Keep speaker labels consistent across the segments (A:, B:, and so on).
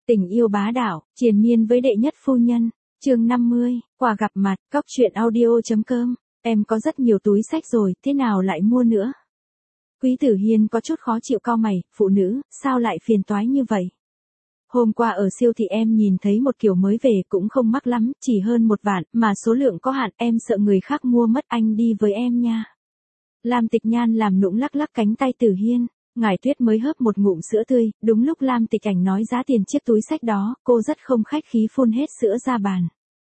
A: Tình yêu bá đạo, triền miên với đệ nhất phu nhân. Chương 50, quà gặp mặt, cóc truyện audio.com. Em có rất nhiều túi xách rồi, thế nào lại mua nữa? Quý Tử Hiên có chút khó chịu cau mày, phụ nữ, sao lại phiền toái như vậy? Hôm qua ở siêu thị em nhìn thấy một kiểu mới về cũng không mắc lắm, chỉ hơn 1 vạn, mà số lượng có hạn, em sợ người khác mua mất, anh đi với em nha. Lam Tịch Nhan làm nũng lắc lắc cánh tay Tử Hiên. Ngải Tuyết mới hớp một ngụm sữa tươi, đúng lúc Lam Tịch Ảnh nói giá tiền chiếc túi xách đó, cô rất không khách khí phun hết sữa ra bàn.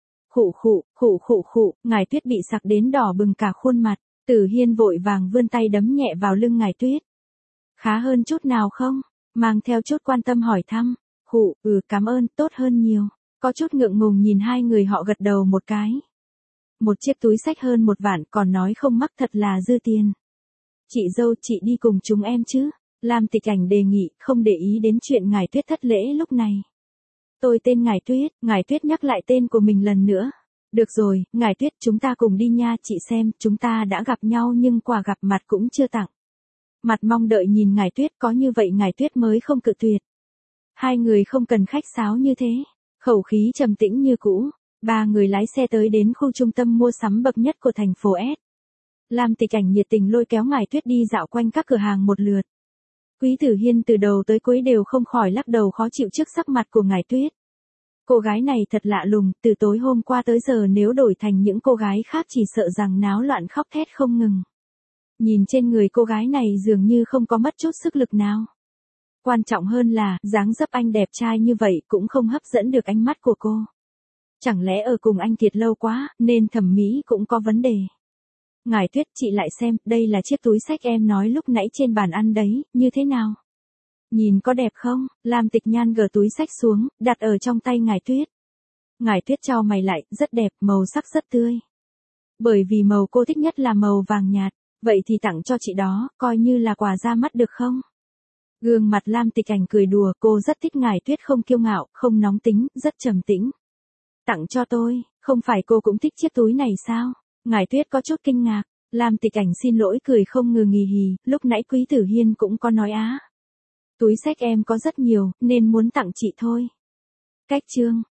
A: Khụ, Ngải Tuyết bị sặc đến đỏ bừng cả khuôn mặt, Tử Hiên vội vàng vươn tay đấm nhẹ vào lưng Ngải Tuyết. Khá hơn chút nào không? Mang theo chút quan tâm hỏi thăm. Cảm ơn, tốt hơn nhiều. Có chút ngượng ngùng nhìn hai người họ gật đầu một cái. Một chiếc túi xách hơn 1 vạn còn nói không mắc thật là dư tiền. Chị dâu, chị đi cùng chúng em chứ? Lam Tịch Ảnh đề nghị, không để ý đến chuyện Ngải Tuyết thất lễ lúc này. Tôi tên Ngải Tuyết nhắc lại tên của mình lần nữa. Được rồi, Ngải Tuyết, chúng ta cùng đi nha, chị xem, chúng ta đã gặp nhau nhưng quà gặp mặt cũng chưa tặng. Mặt mong đợi nhìn Ngải Tuyết, có như vậy Ngải Tuyết mới không cự tuyệt. Hai người không cần khách sáo như thế, khẩu khí trầm tĩnh như cũ. Ba người lái xe tới đến khu trung tâm mua sắm bậc nhất của thành phố S. Lam Tịch Ảnh nhiệt tình lôi kéo Ngải Tuyết đi dạo quanh các cửa hàng một lượt. Quý Tử Hiên từ đầu tới cuối đều không khỏi lắc đầu khó chịu trước sắc mặt của Ngải Tuyết. Cô gái này thật lạ lùng, từ tối hôm qua tới giờ nếu đổi thành những cô gái khác chỉ sợ rằng náo loạn khóc thét không ngừng. Nhìn trên người cô gái này dường như không có mất chút sức lực nào. Quan trọng hơn là, dáng dấp anh đẹp trai như vậy cũng không hấp dẫn được ánh mắt của cô. Chẳng lẽ ở cùng anh thiệt lâu quá, nên thẩm mỹ cũng có vấn đề. Ngải Tuyết, chị lại xem, đây là chiếc túi xách em nói lúc nãy trên bàn ăn đấy, như thế nào? Nhìn có đẹp không? Lam Tịch Nhan gỡ túi xách xuống, đặt ở trong tay Ngải Tuyết. Ngải Tuyết chau mày lại, rất đẹp, màu sắc rất tươi. Bởi vì màu cô thích nhất là màu vàng nhạt, vậy thì tặng cho chị đó, coi như là quà ra mắt được không? Gương mặt Lam Tịch Ảnh cười đùa, cô rất thích Ngải Tuyết không kiêu ngạo, không nóng tính, rất trầm tĩnh. Tặng cho tôi, không phải cô cũng thích chiếc túi này sao? Ngải Tuyết có chút kinh ngạc, Lam Tịch Ảnh xin lỗi cười không ngừng nghỉ hì, lúc nãy Quý Tử Hiên cũng có nói á. Túi xách em có rất nhiều, nên muốn tặng chị thôi. Cách chương.